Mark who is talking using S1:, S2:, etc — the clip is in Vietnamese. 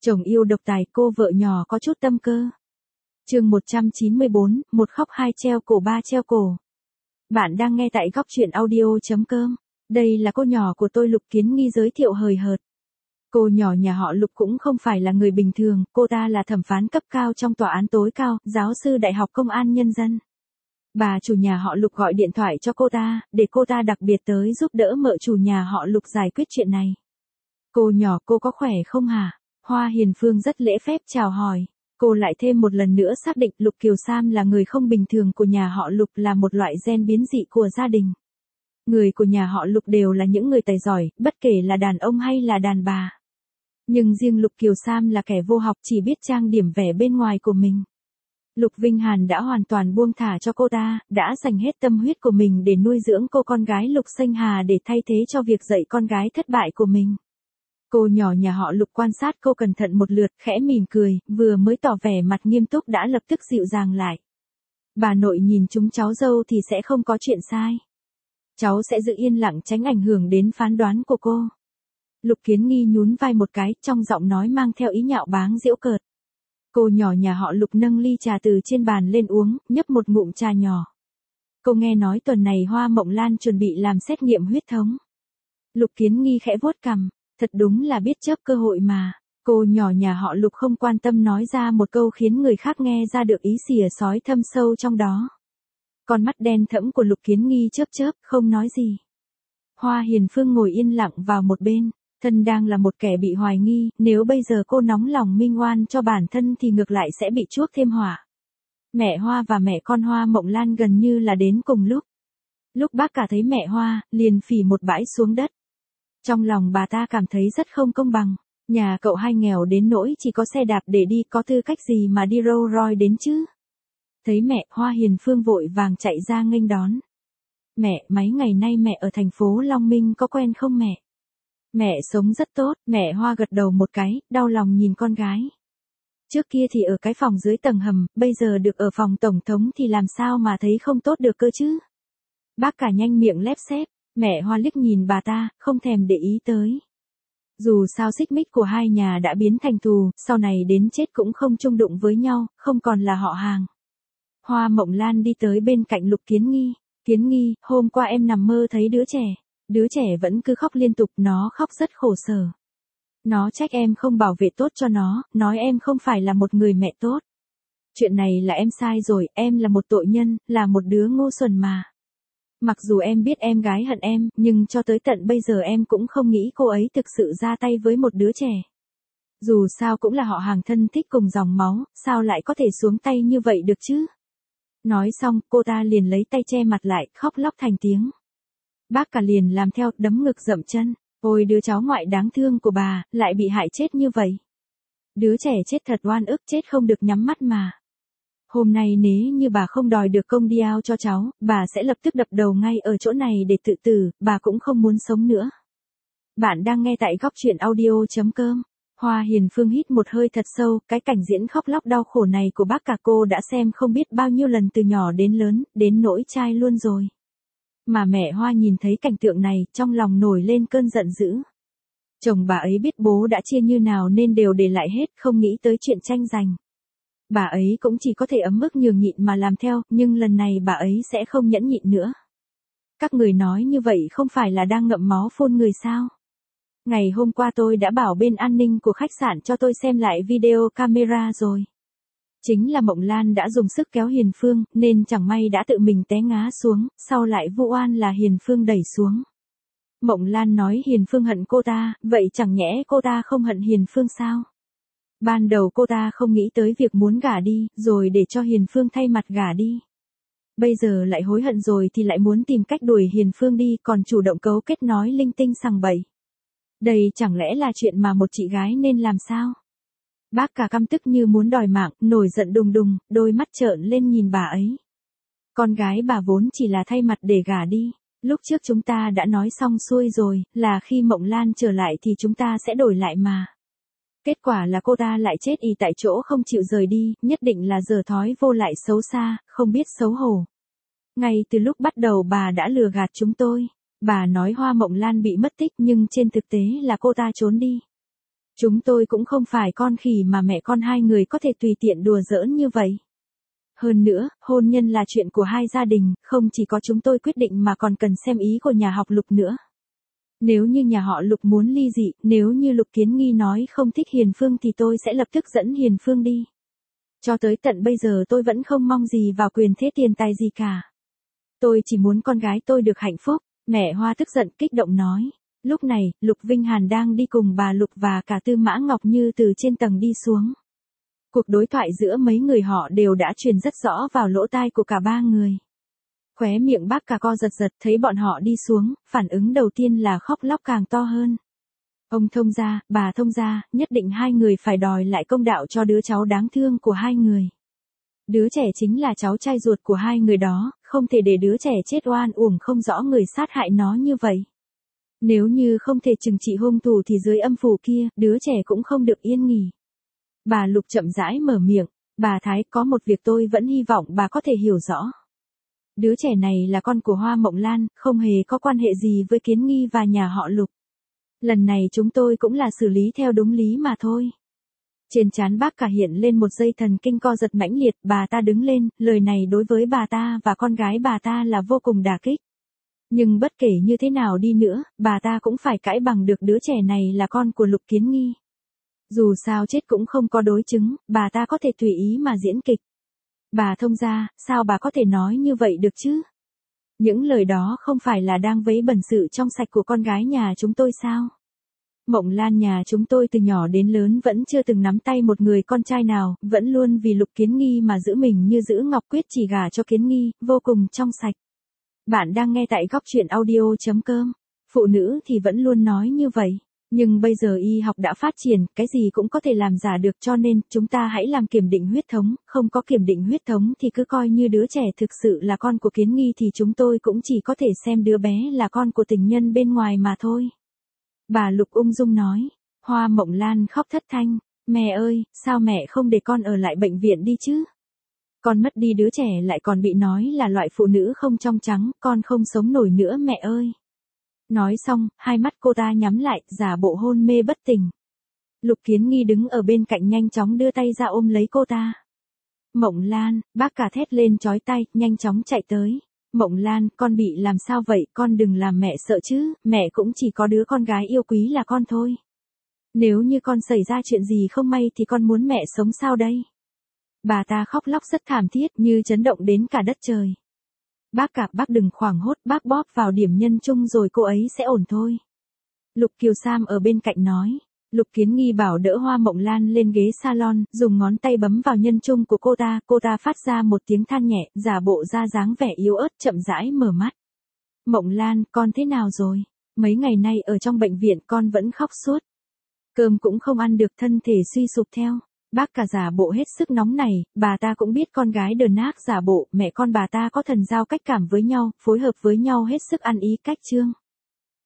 S1: Chồng yêu độc tài, cô vợ nhỏ có chút tâm cơ. Chương 194, một khóc hai treo cổ ba treo cổ. Bạn đang nghe tại góc truyện audio.com. Đây là cô nhỏ của tôi Lục Kiến Nghi giới thiệu hời hợt. Cô nhỏ nhà họ Lục cũng không phải là người bình thường, cô ta là thẩm phán cấp cao trong tòa án tối cao, giáo sư Đại học Công an Nhân dân. Bà chủ nhà họ Lục gọi điện thoại cho cô ta, để cô ta đặc biệt tới giúp đỡ mợ chủ nhà họ Lục giải quyết chuyện này. Cô nhỏ, cô có khỏe không hả? Hoa Hiền Phương rất lễ phép chào hỏi. Cô lại thêm một lần nữa xác định Lục Kiều Sam là người không bình thường của nhà họ Lục, là một loại gen biến dị của gia đình. Người của nhà họ Lục đều là những người tài giỏi, bất kể là đàn ông hay là đàn bà. Nhưng riêng Lục Kiều Sam là kẻ vô học, chỉ biết trang điểm vẻ bên ngoài của mình. Lục Vinh Hàn đã hoàn toàn buông thả cho cô ta, đã dành hết tâm huyết của mình để nuôi dưỡng cô con gái Lục Xanh Hà để thay thế cho việc dạy con gái thất bại của mình. Cô nhỏ nhà họ Lục quan sát cô cẩn thận một lượt, khẽ mỉm cười, vừa mới tỏ vẻ mặt nghiêm túc đã lập tức dịu dàng lại. Bà nội nhìn chúng cháu dâu thì sẽ không có chuyện sai. Cháu sẽ giữ yên lặng tránh ảnh hưởng đến phán đoán của cô. Lục Kiến Nghi nhún vai một cái, trong giọng nói mang theo ý nhạo báng giễu cợt. Cô nhỏ nhà họ Lục nâng ly trà từ trên bàn lên uống, nhấp một ngụm trà nhỏ. Cô nghe nói tuần này Hoa Mộng Lan chuẩn bị làm xét nghiệm huyết thống. Lục Kiến Nghi khẽ vuốt cằm, thật đúng là biết chớp cơ hội mà. Cô nhỏ nhà họ Lục không quan tâm nói ra một câu khiến người khác nghe ra được ý xỉa xói thâm sâu trong đó. Con mắt đen thẫm của Lục Kiến Nghi chớp chớp, không nói gì. Hoa Hiền Phương ngồi yên lặng vào một bên. Thân đang là một kẻ bị hoài nghi, nếu bây giờ cô nóng lòng minh oan cho bản thân thì ngược lại sẽ bị chuốc thêm họa. Mẹ Hoa và mẹ con Hoa Mộng Lan gần như là đến cùng lúc. Lúc bác cả thấy mẹ Hoa, liền phỉ một bãi xuống đất. Trong lòng bà ta cảm thấy rất không công bằng. Nhà cậu hai nghèo đến nỗi chỉ có xe đạp để đi, có tư cách gì mà đi Rolls Royce đến chứ? Thấy mẹ, Hoa Hiền Phương vội vàng chạy ra nghênh đón. Mẹ, mấy ngày nay mẹ ở thành phố Long Minh có quen không mẹ? Mẹ sống rất tốt, mẹ Hoa gật đầu một cái, đau lòng nhìn con gái. Trước kia thì ở cái phòng dưới tầng hầm, bây giờ được ở phòng tổng thống thì làm sao mà thấy không tốt được cơ chứ? Bác cả nhanh miệng lép xép, mẹ Hoa liếc nhìn bà ta, không thèm để ý tới. Dù sao xích mích của hai nhà đã biến thành thù, sau này đến chết cũng không chung đụng với nhau, không còn là họ hàng. Hoa Mộng Lan đi tới bên cạnh Lục Kiến Nghi. Kiến Nghi, hôm qua em nằm mơ thấy đứa trẻ. Đứa trẻ vẫn cứ khóc liên tục, nó khóc rất khổ sở. Nó trách em không bảo vệ tốt cho nó, nói em không phải là một người mẹ tốt. Chuyện này là em sai rồi, em là một tội nhân, là một đứa ngu xuẩn mà. Mặc dù em biết em gái hận em, nhưng cho tới tận bây giờ em cũng không nghĩ cô ấy thực sự ra tay với một đứa trẻ. Dù sao cũng là họ hàng thân thích cùng dòng máu, sao lại có thể xuống tay như vậy được chứ? Nói xong, cô ta liền lấy tay che mặt lại, khóc lóc thành tiếng. Bác cả liền làm theo, đấm ngực dậm chân. Ôi đứa cháu ngoại đáng thương của bà, lại bị hại chết như vậy. Đứa trẻ chết thật oan ức, chết không được nhắm mắt mà. Hôm nay nếu như bà không đòi được công điao cho cháu, bà sẽ lập tức đập đầu ngay ở chỗ này để tự tử, bà cũng không muốn sống nữa. Bạn đang nghe tại góc truyện audio.com. Hoa Hiền Phương hít một hơi thật sâu, cái cảnh diễn khóc lóc đau khổ này của bác cả cô đã xem không biết bao nhiêu lần từ nhỏ đến lớn, đến nỗi chai luôn rồi. Mà mẹ Hoa nhìn thấy cảnh tượng này, trong lòng nổi lên cơn giận dữ. Chồng bà ấy biết bố đã chia như nào nên đều để lại hết, không nghĩ tới chuyện tranh giành. Bà ấy cũng chỉ có thể ấm ức nhường nhịn mà làm theo, nhưng lần này bà ấy sẽ không nhẫn nhịn nữa. Các người nói như vậy không phải là đang ngậm máu phun người sao? Ngày hôm qua tôi đã bảo bên an ninh của khách sạn cho tôi xem lại video camera rồi. Chính là Mộng Lan đã dùng sức kéo Hiền Phương, nên chẳng may đã tự mình té ngã xuống, sau lại vu oan là Hiền Phương đẩy xuống. Mộng Lan nói Hiền Phương hận cô ta, vậy chẳng nhẽ cô ta không hận Hiền Phương sao? Ban đầu cô ta không nghĩ tới việc muốn gả đi, rồi để cho Hiền Phương thay mặt gả đi. Bây giờ lại hối hận rồi thì lại muốn tìm cách đuổi Hiền Phương đi, còn chủ động cấu kết nói linh tinh sằng bậy. Đây chẳng lẽ là chuyện mà một chị gái nên làm sao? Bác cả căm tức như muốn đòi mạng, nổi giận đùng đùng, đôi mắt trợn lên nhìn bà ấy. Con gái bà vốn chỉ là thay mặt để gả đi. Lúc trước chúng ta đã nói xong xuôi rồi, là khi Mộng Lan trở lại thì chúng ta sẽ đổi lại mà. Kết quả là cô ta lại chết y tại chỗ không chịu rời đi, nhất định là dở thói vô lại xấu xa, không biết xấu hổ. Ngay từ lúc bắt đầu bà đã lừa gạt chúng tôi. Bà nói Hoa Mộng Lan bị mất tích nhưng trên thực tế là cô ta trốn đi. Chúng tôi cũng không phải con khỉ mà mẹ con hai người có thể tùy tiện đùa giỡn như vậy. Hơn nữa, hôn nhân là chuyện của hai gia đình, không chỉ có chúng tôi quyết định mà còn cần xem ý của nhà họ Lục nữa. Nếu như nhà họ Lục muốn ly dị, nếu như Lục Kiến Nghi nói không thích Hiền Phương thì tôi sẽ lập tức dẫn Hiền Phương đi. Cho tới tận bây giờ tôi vẫn không mong gì vào quyền thế tiền tài gì cả. Tôi chỉ muốn con gái tôi được hạnh phúc, mẹ Hoa tức giận kích động nói. Lúc này, Lục Vinh Hàn đang đi cùng bà Lục và cả Tư Mã Ngọc Như từ trên tầng đi xuống. Cuộc đối thoại giữa mấy người họ đều đã truyền rất rõ vào lỗ tai của cả ba người. Khóe miệng bác cả co giật giật thấy bọn họ đi xuống, phản ứng đầu tiên là khóc lóc càng to hơn. Ông thông gia, bà thông gia, nhất định hai người phải đòi lại công đạo cho đứa cháu đáng thương của hai người. Đứa trẻ chính là cháu trai ruột của hai người đó, không thể để đứa trẻ chết oan uổng không rõ người sát hại nó như vậy. Nếu như không thể trừng trị hung thủ thì dưới âm phủ kia, đứa trẻ cũng không được yên nghỉ. Bà Lục chậm rãi mở miệng, bà Thái có một việc tôi vẫn hy vọng bà có thể hiểu rõ. Đứa trẻ này là con của Hoa Mộng Lan, không hề có quan hệ gì với Kiến Nghi và nhà họ Lục. Lần này chúng tôi cũng là xử lý theo đúng lý mà thôi. Trên trán bác cả hiện lên một dây thần kinh co giật mãnh liệt, bà ta đứng lên, lời này đối với bà ta và con gái bà ta là vô cùng đả kích. Nhưng bất kể như thế nào đi nữa, bà ta cũng phải cãi bằng được đứa trẻ này là con của Lục Kiến Nghi. Dù sao chết cũng không có đối chứng, bà ta có thể tùy ý mà diễn kịch. Bà thông gia, sao bà có thể nói như vậy được chứ? Những lời đó không phải là đang vấy bẩn sự trong sạch của con gái nhà chúng tôi sao? Mộng Lan nhà chúng tôi từ nhỏ đến lớn vẫn chưa từng nắm tay một người con trai nào, vẫn luôn vì Lục Kiến Nghi mà giữ mình như giữ ngọc quyết chỉ gả cho Kiến Nghi, vô cùng trong sạch. Bạn đang nghe tại góc truyện audio.com. Phụ nữ thì vẫn luôn nói như vậy. Nhưng bây giờ y học đã phát triển, cái gì cũng có thể làm giả được cho nên chúng ta hãy làm kiểm định huyết thống, không có kiểm định huyết thống thì cứ coi như đứa trẻ thực sự là con của Kiến Nghi thì chúng tôi cũng chỉ có thể xem đứa bé là con của tình nhân bên ngoài mà thôi. Bà Lục ung dung nói, Hoa Mộng Lan khóc thất thanh, mẹ ơi, sao mẹ không để con ở lại bệnh viện đi chứ? Con mất đi đứa trẻ lại còn bị nói là loại phụ nữ không trong trắng, con không sống nổi nữa mẹ ơi. Nói xong, hai mắt cô ta nhắm lại, giả bộ hôn mê bất tỉnh. Lục Kiến Nghi đứng ở bên cạnh nhanh chóng đưa tay ra ôm lấy cô ta. Mộng Lan, bác cả thét lên chói tai, nhanh chóng chạy tới. Mộng Lan, con bị làm sao vậy, con đừng làm mẹ sợ chứ, mẹ cũng chỉ có đứa con gái yêu quý là con thôi. Nếu như con xảy ra chuyện gì không may thì con muốn mẹ sống sao đây? Bà ta khóc lóc rất thảm thiết như chấn động đến cả đất trời. Bác cả, bác đừng hoảng hốt, bác bóp vào điểm nhân trung rồi cô ấy sẽ ổn thôi. Lục Kiều Sam ở bên cạnh nói. Lục Kiến Nghi bảo đỡ Hoa Mộng Lan lên ghế salon, dùng ngón tay bấm vào nhân trung của cô ta phát ra một tiếng than nhẹ, giả bộ ra dáng vẻ yếu ớt chậm rãi mở mắt. Mộng Lan, con thế nào rồi? Mấy ngày nay ở trong bệnh viện con vẫn khóc suốt. Cơm cũng không ăn được, thân thể suy sụp theo. Bác cả giả bộ hết sức nóng này, bà ta cũng biết con gái đờn ác giả bộ, mẹ con bà ta có thần giao cách cảm với nhau, phối hợp với nhau hết sức ăn ý cách chương.